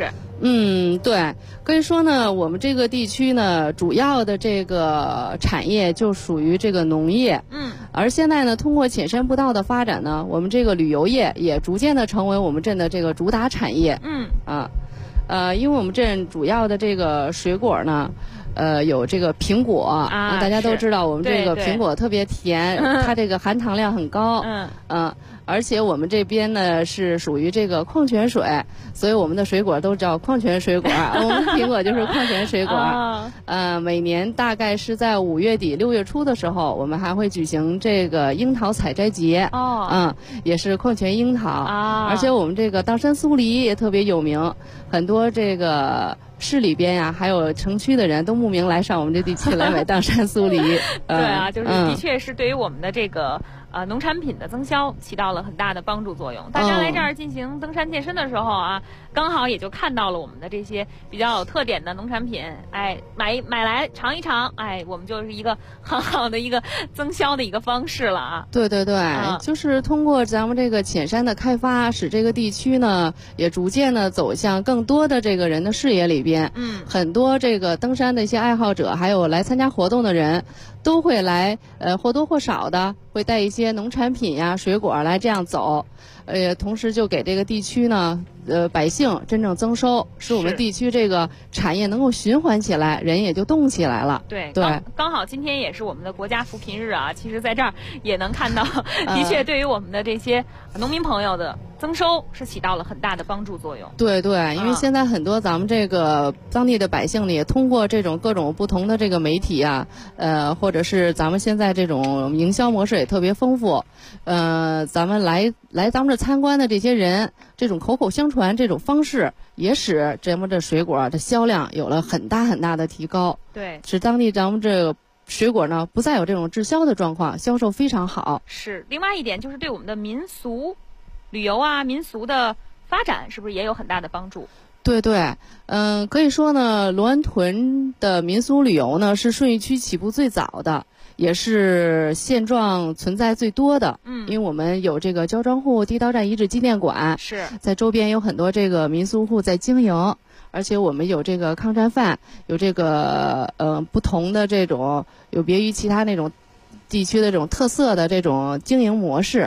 对，可以说呢，我们这个地区呢，主要的这个产业就属于这个农业。而现在呢，通过浅山步道的发展呢，我们这个旅游业也逐渐的成为我们镇的这个主打产业。因为我们镇主要的这个水果呢，有这个苹果大家都知道我们这个苹果特别甜，它这个含糖量很高。而且我们这边呢是属于这个矿泉水，所以我们的水果都叫矿泉水果。我们苹果就是矿泉水果。每年大概是在5月底6月初的时候，我们还会举行这个樱桃采摘节。也是矿泉樱桃。而且我们这个当山酥梨也特别有名，很多这个市里边呀，还有城区的人都慕名来上我们这地区来买当山酥梨。 对啊，就是的确是对于我们的这个农产品的增销起到了很大的帮助作用。大家来这儿进行登山健身的时候刚好也就看到了我们的这些比较有特点的农产品，买来尝一尝，我们就是一个很好的一个增销的一个方式了对，就是通过咱们这个浅山的开发，使这个地区呢也逐渐的走向更多的这个人的视野里边。很多这个登山的一些爱好者，还有来参加活动的人，都会来或多或少的会带一些农产品呀、水果来这样走。同时就给这个地区呢百姓真正增收，使我们地区这个产业能够循环起来，人也就动起来了。 对，刚好今天也是我们的国家扶贫日其实在这儿也能看到的确对于我们的这些农民朋友的增收是起到了很大的帮助作用。 对，因为现在很多咱们这个当地的百姓呢，也通过这种各种不同的这个媒体或者是咱们现在这种营销模式也特别丰富。咱们来咱们这参观的这些人，这种口口相传这种方式，也使咱们这水果的销量有了很大很大的提高。 对， 使当地咱们这个水果呢不再有这种滞销的状况，销售非常好。 是，另外一点就是对我们的民俗旅游民俗的发展是不是也有很大的帮助？ 对，可以说呢，罗安屯的民俗旅游呢是顺义区起步最早的，也是现状存在最多的。因为我们有这个焦庄户地道战遗址纪念馆， 是在周边有很多这个民俗户在经营，而且我们有这个抗战犯，有这个不同的这种有别于其他那种地区的这种特色的这种经营模式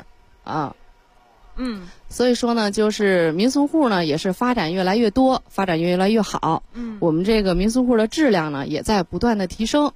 所以说呢，就是民俗户呢也是发展越来越多，发展越来越好。我们这个民俗户的质量呢也在不断的提升。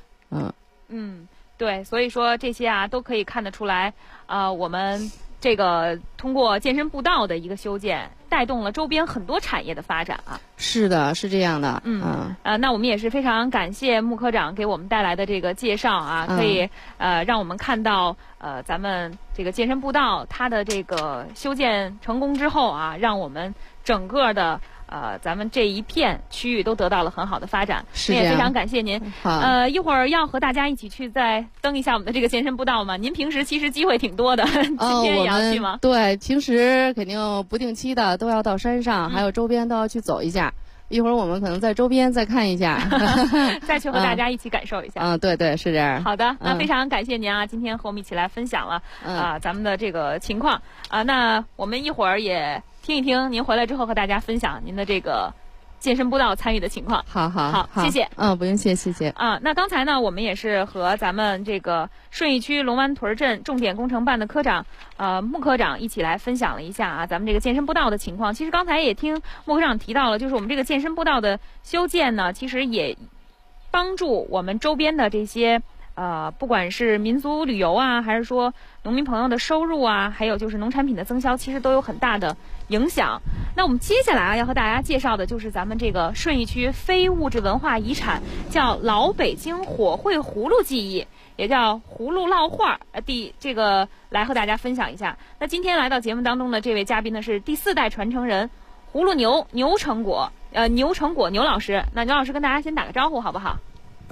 对，所以说这些都可以看得出来，我们这个通过健身步道的一个修建，带动了周边很多产业的发展是的，是这样的。 那我们也是非常感谢穆科长给我们带来的这个介绍可以让我们看到咱们这个健身步道它的这个修建成功之后让我们整个的咱们这一片区域都得到了很好的发展。 是， 也非常感谢您。 好， 一会儿要和大家一起去再登一下我们的这个健身步道吗？您平时其实机会挺多的，今天也要去吗？ 对，平时肯定不定期的都要到山上，还有周边都要去走一下。一会儿我们可能在周边再看一下， 再去和大家一起感受一下。 对，是这样。 好的，那非常感谢您今天和我们一起来分享了咱们的这个情况那我们一会儿也听一听您回来之后和大家分享您的这个健身步道参与的情况。 好， 谢谢。 不用谢谢。 那刚才呢，我们也是和咱们这个顺义区龙湾屯镇重点工程办的科长穆科长一起来分享了一下咱们这个健身步道的情况。其实刚才也听穆科长提到了，就是我们这个健身步道的修建呢，其实也帮助我们周边的这些不管是民族旅游还是说农民朋友的收入还有就是农产品的增销，其实都有很大的影响。那我们接下来要和大家介绍的就是咱们这个顺义区非物质文化遗产，叫老北京火绘葫芦技艺，也叫葫芦烙画这个来和大家分享一下。那今天来到节目当中的这位嘉宾呢，是第4代传承人葫芦牛成果牛老师。那牛老师跟大家先打个招呼好不好？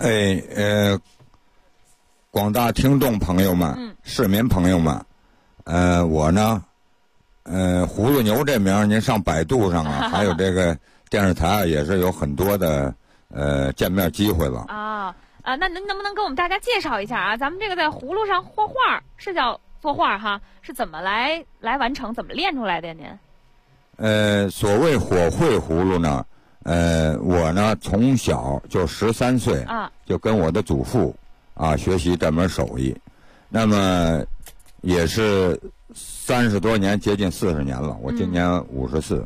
广大听众朋友们，市民朋友们，我呢，葫芦牛这名您上百度上还有这个电视台也是有很多的见面机会了那您能不能给我们大家介绍一下咱们这个在葫芦上画画是叫作画是怎么来完成，怎么练出来的呀您？ 所谓火绘葫芦呢， 我呢从小就13岁就跟我的祖父学习这门手艺，那么也是30多年，接近40年了。我今年54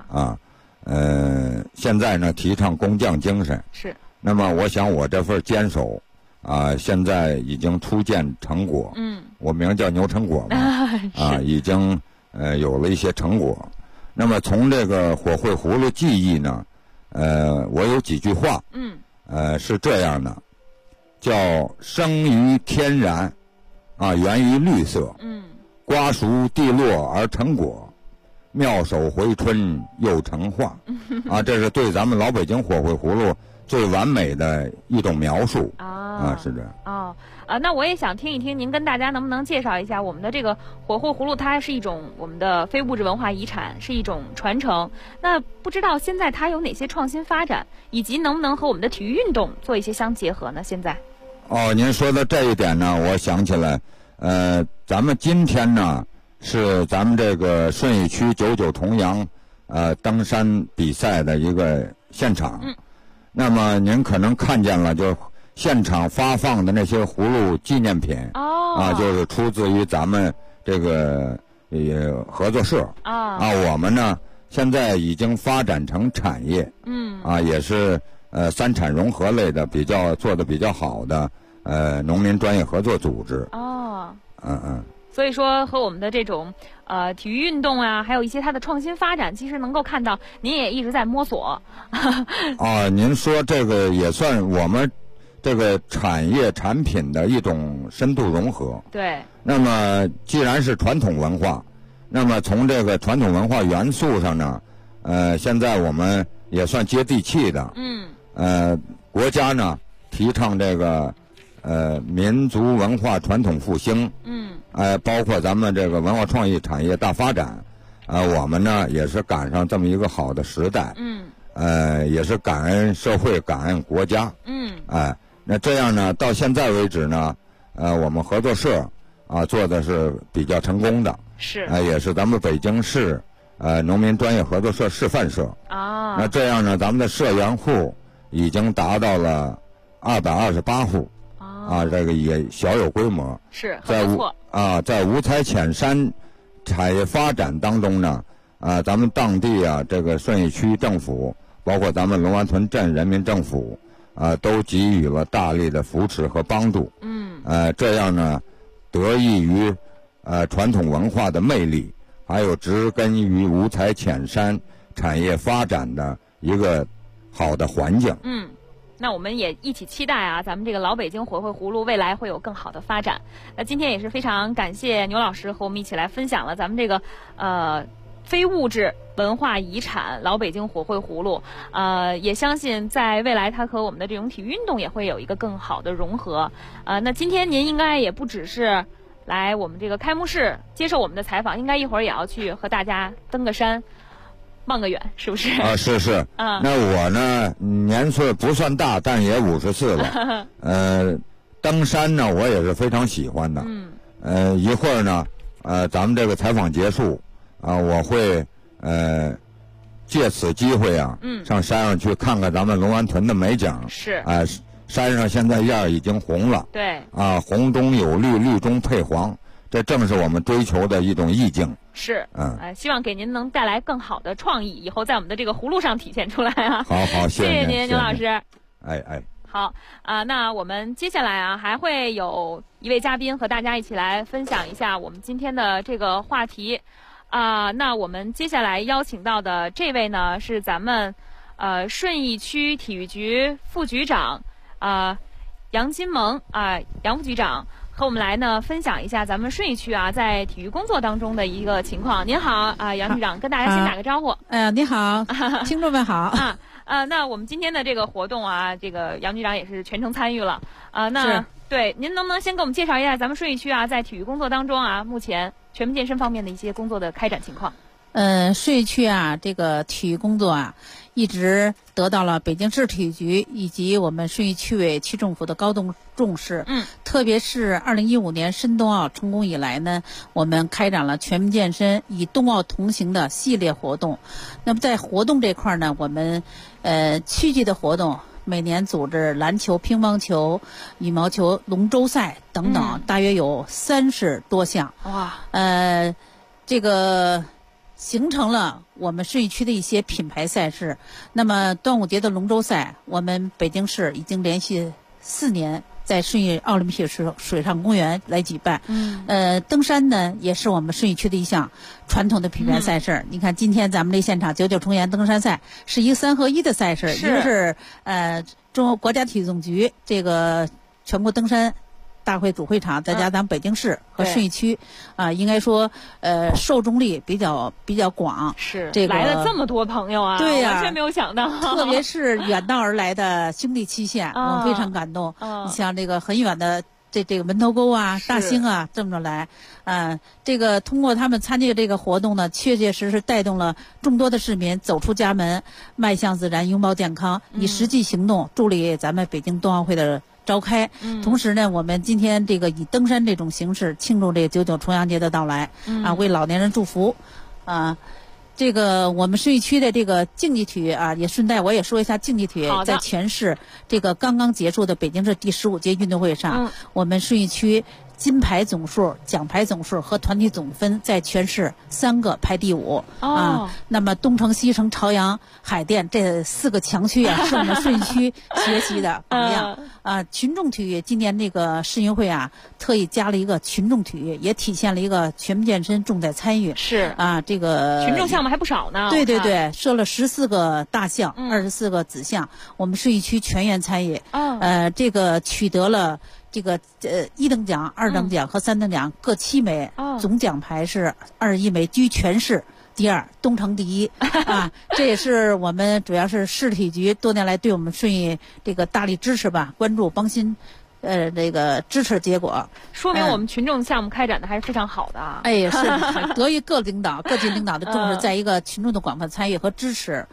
现在呢提倡工匠精神，是。那么我想我这份坚守现在已经初见成果。我名叫牛成果嘛，已经有了一些成果。那么从这个火绘葫芦技艺呢，我有几句话，是这样的，叫生于天然，源于绿色，瓜熟蒂落而成果，妙手回春又成画，这是对咱们老北京火绘葫芦最完美的一种描述是这样。 那我也想听一听您跟大家能不能介绍一下我们的这个火绘葫芦，它是一种我们的非物质文化遗产，是一种传承。那不知道现在它有哪些创新发展，以及能不能和我们的体育运动做一些相结合呢？现在您说的这一点呢，我想起来，咱们今天呢是咱们这个顺义区99重阳登山比赛的一个现场。那么您可能看见了，就现场发放的那些葫芦纪念品就是出自于咱们这个合作社我们呢现在已经发展成产业，也是三产融合类的做的比较好的农民专业合作组织。 所以说和我们的这种体育运动还有一些它的创新发展，其实能够看到您也一直在摸索。 您说这个也算我们这个产业产品的一种深度融合。对。那么既然是传统文化，那么从这个传统文化元素上呢，现在我们也算接地气的。国家呢提倡这个民族文化传统复兴。包括咱们这个文化创意产业大发展，我们呢也是赶上这么一个好的时代。也是感恩社会，感恩国家。那这样呢，到现在为止呢，我们合作社做的是比较成功的，是也是咱们北京市农民专业合作社示范社。那这样呢，咱们的社员户已经达到了228户。这个也小有规模。是，很不错。在五彩浅山产业发展当中呢，咱们当地这个顺义区政府，包括咱们龙湾屯镇人民政府，都给予了大力的扶持和帮助。这样呢，得益于传统文化的魅力，还有植根于五彩浅山产业发展的一个好的环境。 那我们也一起期待咱们这个老北京火绘葫芦未来会有更好的发展。那今天也是非常感谢牛老师和我们一起来分享了咱们这个非物质文化遗产老北京火绘葫芦。也相信在未来它和我们的这种体育运动也会有一个更好的融合。那今天您应该也不只是来我们这个开幕式接受我们的采访，应该一会儿也要去和大家登个山望个远，是不是？是。那我呢，年岁不算大，但也54了。登山呢，我也是非常喜欢的。一会儿呢，咱们这个采访结束，我会借此机会上山上去看看咱们龙湾屯的美景。是。山上现在叶儿已经红了。对。红中有绿，绿中配黄，这正是我们追求的一种意境。是，希望给您能带来更好的创意，以后在我们的这个葫芦上体现出来好，谢谢您，牛老师。好那我们接下来还会有一位嘉宾和大家一起来分享一下我们今天的这个话题。那我们接下来邀请到的这位呢，是咱们顺义区体育局副局长杨金萌杨副局长。和我们来呢分享一下咱们顺义区在体育工作当中的一个情况。您好杨局长，跟大家先打个招呼。 你好，听众们好。 那我们今天的这个活动这个杨局长也是全程参与了。那对，您能不能先给我们介绍一下咱们顺义区在体育工作当中目前全民健身方面的一些工作的开展情况？ 顺义区这个体育工作一直得到了北京市体育局以及我们顺义区委区政府的高度重视。特别是2015年申冬奥成功以来呢，我们开展了全民健身与冬奥同行的系列活动。那么在活动这块呢，我们区级的活动每年组织篮球、乒乓球、羽毛球龙舟赛等等，大约有30多项。 哇， 这个形成了我们顺义区的一些品牌赛事。那么端午节的龙舟赛，我们北京市已经连续4年在顺义奥林匹克水上公园来举办。登山呢也是我们顺义区的一项传统的品牌赛事。你看今天咱们这现场99重岩登山赛是一个3合1的赛事，一个是中国国家体育总局这个全国登山大会主会场，再加咱北京市和顺义区，应该说受众力比较广。 是， 这个来了这么多朋友啊， 对呀， 完全没有想到。 特别是远道而来的兄弟七县，我非常感动。你像这个很远的这个门头沟啊、大兴啊，这么着来，这个通过他们参加这个活动呢，确确实实带动了众多的市民走出家门，迈向自然，拥抱健康，以实际行动助力咱们北京冬奥会的召开。同时呢，我们今天这个以登山这种形式庆祝这个99重阳节的到来，为老年人祝福。这个我们顺义区的这个竞技体育也顺带我也说一下竞技体育，在全市这个刚刚结束的北京市第15届运动会上，我们顺义区金牌总数、奖牌总数和团体总分在全市3个排第5。那么东城、西城、朝阳、海淀这4个强区是我们顺义区学习的榜样。群众体育今年这个世运会特意加了一个群众体育，也体现了一个全民健身重在参与。 是这个群众项目还不少呢。 对对对，设了14个大项，24个子项，我们顺义区全员参与。这个取得了这个1等奖、2等奖和3等奖各7枚，总奖牌是21枚，居全市第2，东城第1。这也是我们主要是市体育局多年来对我们顺义这个大力支持吧，关注帮心，这个支持结果， 说明我们群众项目开展的还是非常好的啊。 是得益各级领导的重视，在一个群众的广泛参与和支持。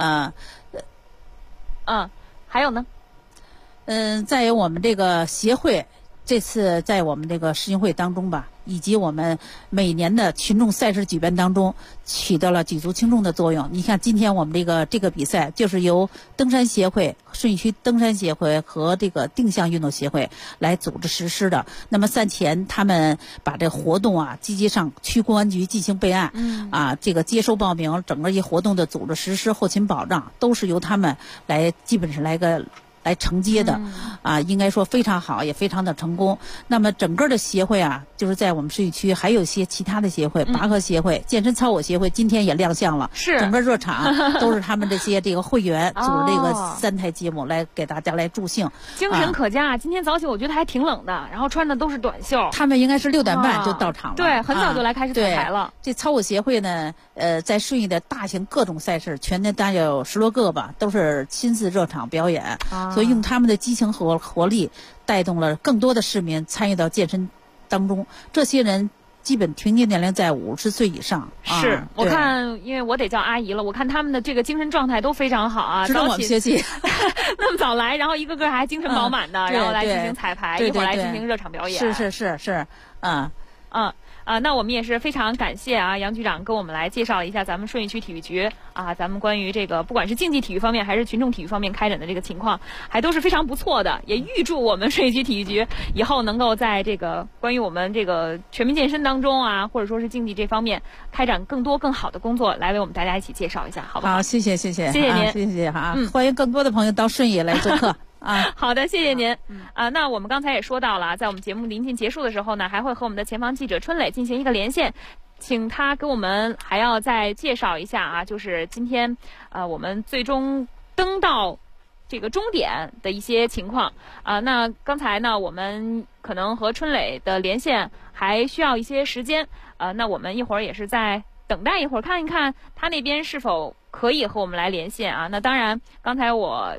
还有呢？ 再有我们这个协会，这次在我们这个世运会当中吧，以及我们每年的群众赛事举办当中，起到了举足轻重的作用。你看今天我们这个比赛就是由登山协会、顺义区登山协会和这个定向运动协会来组织实施的。那么赛前他们把这活动积极上区公安局进行备案，这个接收报名，整个一活动的组织实施、后勤保障都是由他们来，基本是来承接的。应该说非常好，也非常的成功。那么整个的协会就是在我们顺义区还有一些其他的协会，拔河协会、健身操舞协会今天也亮相了， 是整个热场都是他们这些这个会员组织这个3台节目来给大家来助兴， 精神可嘉。今天早起我觉得还挺冷的，然后穿的都是短袖。 他们应该是6点半就到场了， 对，很早就来开始彩排了。 这操舞协会呢，在顺义的大型各种赛事，全年大约有10多个吧，都是亲自热场表演，所以用他们的激情活力带动了更多的市民参与到健身当中。这些人基本平均年龄在50岁以上。 是我看，因为我得叫阿姨了，我看他们的这个精神状态都非常好啊， 值得我们学习。 那么早来，然后一个个还精神饱满的，然后来进行彩排，一会儿来进行热场表演。 是。 那我们也是非常感谢杨局长跟我们来介绍了一下咱们顺义区体育局咱们关于这个不管是竞技体育方面还是群众体育方面开展的这个情况，还都是非常不错的。也预祝我们顺义区体育局以后能够在这个关于我们这个全民健身当中或者说是竞技这方面开展更多更好的工作，来为我们大家一起介绍一下，好不好？ 好，谢谢您，谢谢欢迎更多的朋友到顺义来做客。 好的，谢谢您。那我们刚才也说到了，在我们节目临近结束的时候呢，还会和我们的前方记者春磊进行一个连线，请他给我们还要再介绍一下就是今天我们最终登到这个终点的一些情况那刚才呢，我们可能和春磊的连线还需要一些时间那我们一会儿也是在等待一会儿，看一看他那边是否可以和我们来连线那当然，刚才我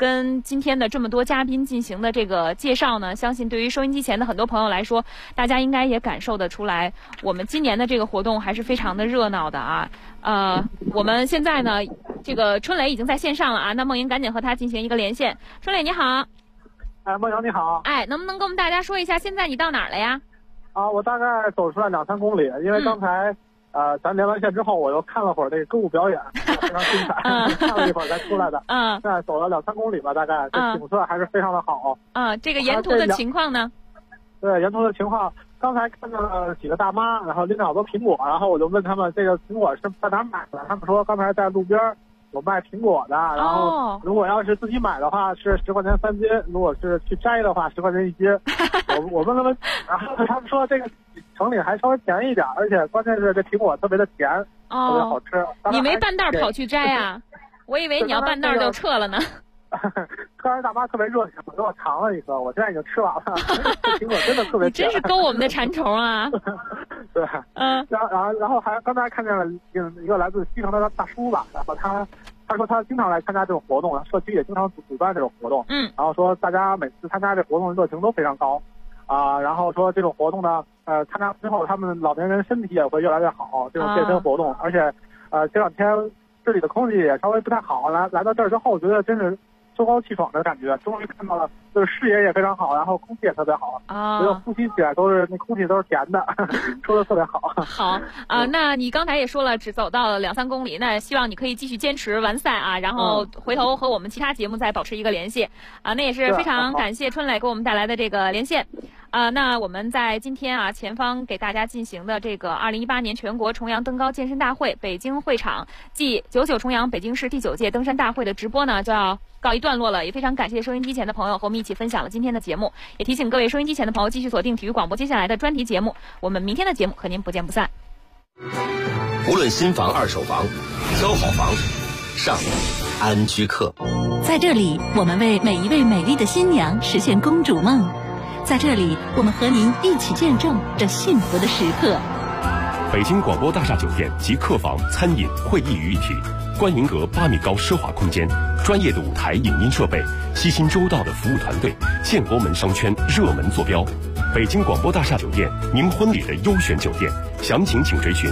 跟今天的这么多嘉宾进行的这个介绍呢，相信对于收音机前的很多朋友来说，大家应该也感受得出来，我们今年的这个活动还是非常的热闹的啊。我们现在呢，这个春磊已经在线上了啊，那梦莹赶紧和他进行一个连线。春磊你好。 梦莹你好。 能不能跟我们大家说一下，现在你到哪儿了呀？ 我大概走出来2-3公里，因为刚才咱连完线之后，我又看了会儿这个歌舞表演，非常精彩，看了一会儿才出来的。现在走了2-3公里吧，大概这景色还是非常的好。 这个沿途的情况呢？ 对，沿途的情况，刚才看到了几个大妈，然后拎着好多苹果，然后我就问他们这个苹果是在哪儿买的，他们说刚才在路边有卖苹果的，然后如果要是自己买的话是10块钱3斤，如果是去摘的话10块钱1斤。我问了问，然后他们说这个城里还稍微便宜一点，而且关键是这苹果特别的甜，特别好吃。 你没半道跑去摘啊？我以为你要半道就撤了呢。 刚才大妈特别热情，给我尝了一个，我现在已经吃完了。这苹果真的特别甜。 你真是勾我们的馋虫啊！ 对，然后还刚才看见了一个来自西城的大叔吧，然后他说他经常来参加这种活动，社区也经常主办这种活动。然后说大家每次参加这活动的热情都非常高，然后说这种活动呢，参加之后他们老年人身体也会越来越好，这种健身活动，而且这2天这里的空气也稍微不太好，来到这儿之后，我觉得真是秋高气爽的感觉，终于看到了，就是视野也非常好，然后空气也特别好，觉得呼吸起来那空气都是甜的，说的特别好。 好那你刚才也说了，只走到了2-3公里，那希望你可以继续坚持完赛啊，然后回头和我们其他节目再保持一个联系那也是非常感谢春磊给我们带来的这个连线。那我们在今天前方给大家进行的这个2018年全国重阳登高健身大会北京会场暨99重阳北京市第9届登山大会的直播呢，就要告一段落了。也非常感谢收音机前的朋友和我们一起分享了今天的节目，也提醒各位收音机前的朋友继续锁定体育广播接下来的专题节目，我们明天的节目和您不见不散。 无论新房二手房，挑好房上安居客。 在这里，我们为每一位美丽的新娘实现公主梦。在这里，我们和您一起见证这幸福的时刻。 北京广播大厦酒店集客房、餐饮、会议于一体，观云阁8米高奢华空间，专业的舞台影音设备，悉心周到的服务团队，建国门商圈热门坐标。北京广播大厦酒店，您婚礼的优选酒店，详情请追询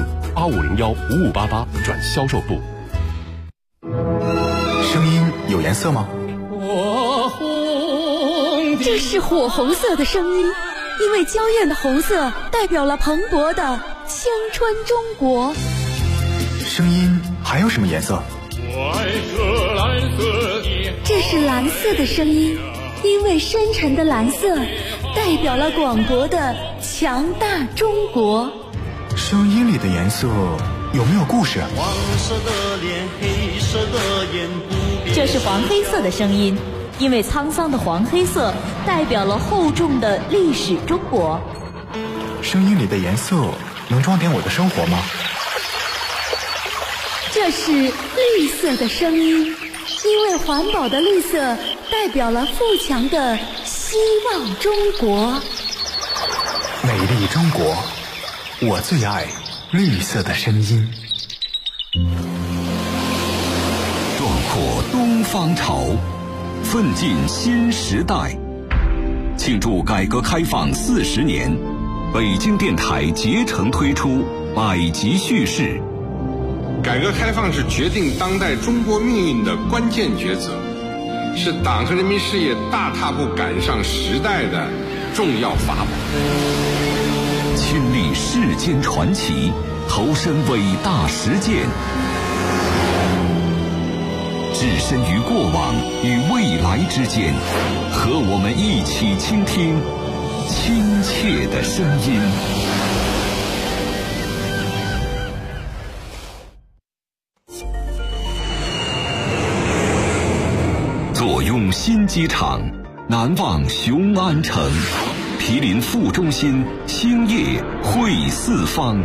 2501-5588转销售部。 声音有颜色吗？ 这是火红色的声音，因为娇艳的红色代表了蓬勃的青春中国。 声音还有什么颜色？ 这是蓝色的声音，因为深沉的蓝色代表了广博的强大中国。 声音里的颜色有没有故事？ 黄色的脸，黑色的眼， 这是黄黑色的声音，因为沧桑的黄黑色代表了厚重的历史中国。 声音里的颜色能装点我的生活吗？ 这是绿色的声音，因为环保的绿色代表了富强的希望中国。 美丽中国，我最爱绿色的声音。 壮阔东方潮，奋进新时代。庆祝改革开放40年，北京电台竭诚推出百集叙事。 改革开放是决定当代中国命运的关键抉择，是党和人民事业大踏步赶上时代的重要法宝。 亲历世间传奇，投身伟大实践，置身于过往与未来之间，和我们一起倾听亲切的声音。坐拥新机场，难忘雄安城，毗邻副中心，兴业汇四方。